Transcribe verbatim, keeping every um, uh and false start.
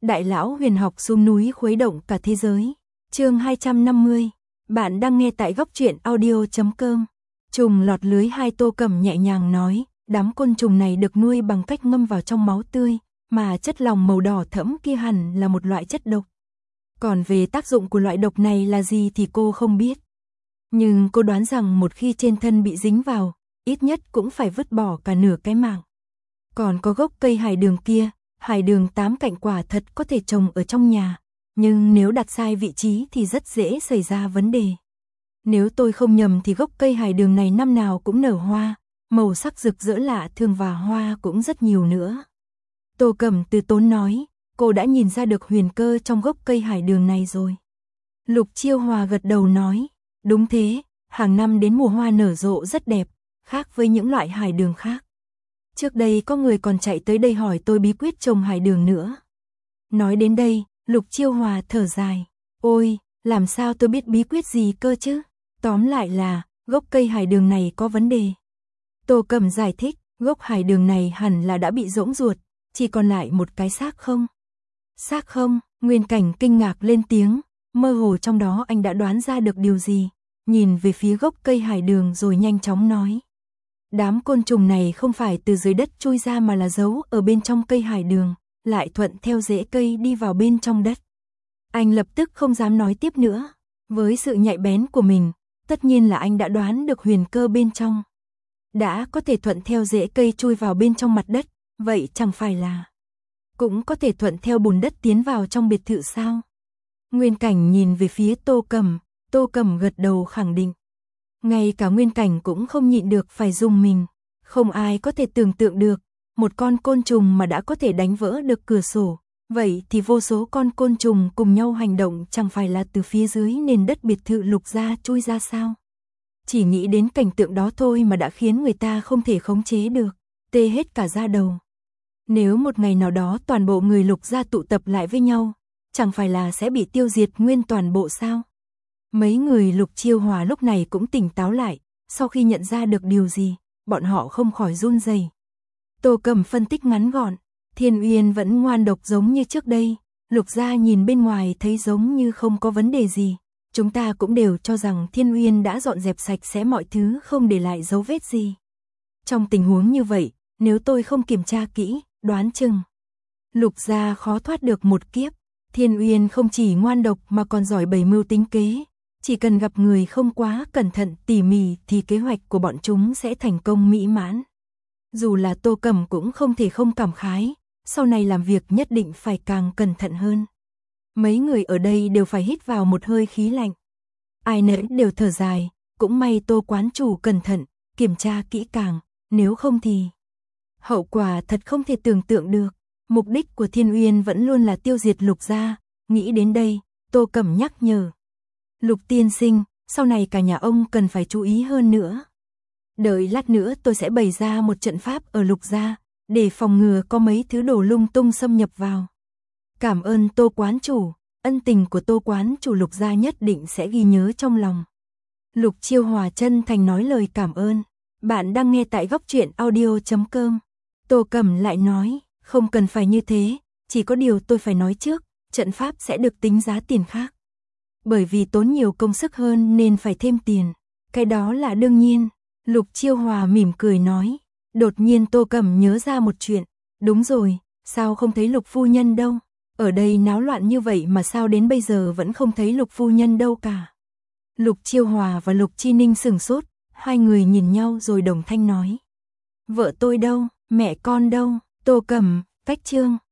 Đại lão huyền học xuống núi khuấy động cả thế giới. Chương hai trăm năm mươi. Bạn đang nghe tại góc truyện audio chấm com. Trùng lọt lưới, hai Tô Cẩm nhẹ nhàng nói, đám côn trùng này được nuôi bằng cách ngâm vào trong máu tươi, mà chất lỏng màu đỏ thẫm kia hẳn là một loại chất độc. Còn về tác dụng của loại độc này là gì thì cô không biết. Nhưng cô đoán rằng một khi trên thân bị dính vào, ít nhất cũng phải vứt bỏ cả nửa cái mạng. Còn có gốc cây hải đường kia, hải đường tám cạnh quả thật có thể trồng ở trong nhà, nhưng nếu đặt sai vị trí thì rất dễ xảy ra vấn đề. Nếu tôi không nhầm thì gốc cây hải đường này năm nào cũng nở hoa, màu sắc rực rỡ lạ thường và hoa cũng rất nhiều nữa. Tô Cẩm từ tốn nói, cô đã nhìn ra được huyền cơ trong gốc cây hải đường này rồi. Lục Chiêu Hòa gật đầu nói, đúng thế, hàng năm đến mùa hoa nở rộ rất đẹp, khác với những loại hải đường khác. Trước đây có người còn chạy tới đây hỏi tôi bí quyết trồng hải đường nữa. Nói đến đây, Lục Chiêu Hòa thở dài, ôi, làm sao tôi biết bí quyết gì cơ chứ? Tóm lại là, gốc cây hải đường này có vấn đề. Tô Cẩm giải thích, gốc hải đường này hẳn là đã bị rỗng ruột, chỉ còn lại một cái xác không. Xác không? Nguyên Cảnh kinh ngạc lên tiếng, mơ hồ trong đó anh đã đoán ra được điều gì, nhìn về phía gốc cây hải đường rồi nhanh chóng nói. Đám côn trùng này không phải từ dưới đất chui ra mà là giấu ở bên trong cây hải đường, lại thuận theo rễ cây đi vào bên trong đất. Anh lập tức không dám nói tiếp nữa, với sự nhạy bén của mình, tất nhiên là anh đã đoán được huyền cơ bên trong. Đã có thể thuận theo rễ cây chui vào bên trong mặt đất, vậy chẳng phải là cũng có thể thuận theo bùn đất tiến vào trong biệt thự sao? Nguyên Cảnh nhìn về phía Tô Cẩm, Tô Cẩm gật đầu khẳng định. Ngay cả Nguyên Cảnh cũng không nhịn được phải rùng mình, không ai có thể tưởng tượng được, một con côn trùng mà đã có thể đánh vỡ được cửa sổ, vậy thì vô số con côn trùng cùng nhau hành động chẳng phải là từ phía dưới nền đất biệt thự Lục gia chui ra sao? Chỉ nghĩ đến cảnh tượng đó thôi mà đã khiến người ta không thể khống chế được, tê hết cả da đầu. Nếu một ngày nào đó toàn bộ người Lục gia tụ tập lại với nhau, chẳng phải là sẽ bị tiêu diệt nguyên toàn bộ sao? Mấy người Lục Chiêu Hòa lúc này cũng tỉnh táo lại, sau khi nhận ra được điều gì, bọn họ không khỏi run rẩy. Tô Cẩm phân tích ngắn gọn, Thiên Uyên vẫn ngoan độc giống như trước đây, Lục gia nhìn bên ngoài thấy giống như không có vấn đề gì, chúng ta cũng đều cho rằng Thiên Uyên đã dọn dẹp sạch sẽ mọi thứ không để lại dấu vết gì. Trong tình huống như vậy, nếu tôi không kiểm tra kỹ, đoán chừng Lục gia khó thoát được một kiếp. Thiên Uyên không chỉ ngoan độc mà còn giỏi bày mưu tính kế, chỉ cần gặp người không quá cẩn thận tỉ mỉ thì kế hoạch của bọn chúng sẽ thành công mỹ mãn. Dù là Tô Cẩm cũng không thể không cảm khái, sau này làm việc nhất định phải càng cẩn thận hơn. Mấy người ở đây đều phải hít vào một hơi khí lạnh. Ai nấy đều thở dài, cũng may Tô quán chủ cẩn thận, kiểm tra kỹ càng, nếu không thì hậu quả thật không thể tưởng tượng được. Mục đích của Thiên Uyên vẫn luôn là tiêu diệt Lục gia, nghĩ đến đây, Tô Cẩm nhắc nhở. Lục tiên sinh, sau này cả nhà ông cần phải chú ý hơn nữa. Đợi lát nữa tôi sẽ bày ra một trận pháp ở Lục gia, để phòng ngừa có mấy thứ đồ lung tung xâm nhập vào. Cảm ơn Tô quán chủ, ân tình của Tô quán chủ Lục gia nhất định sẽ ghi nhớ trong lòng. Lục Chiêu Hòa chân thành nói lời cảm ơn. Bạn đang nghe tại góc truyện audio chấm com. Tô Cẩm lại nói, không cần phải như thế, chỉ có điều tôi phải nói trước, trận pháp sẽ được tính giá tiền khác. Bởi vì tốn nhiều công sức hơn nên phải thêm tiền, cái đó là đương nhiên. Lục Chiêu Hòa mỉm cười nói, đột nhiên Tô Cẩm nhớ ra một chuyện, đúng rồi, sao không thấy Lục phu nhân đâu? Ở đây náo loạn như vậy mà sao đến bây giờ vẫn không thấy Lục phu nhân đâu cả? Lục Chiêu Hòa và Lục Chi Ninh sửng sốt, hai người nhìn nhau rồi đồng thanh nói. Vợ tôi đâu, mẹ con đâu? Tô Cẩm, cách chương.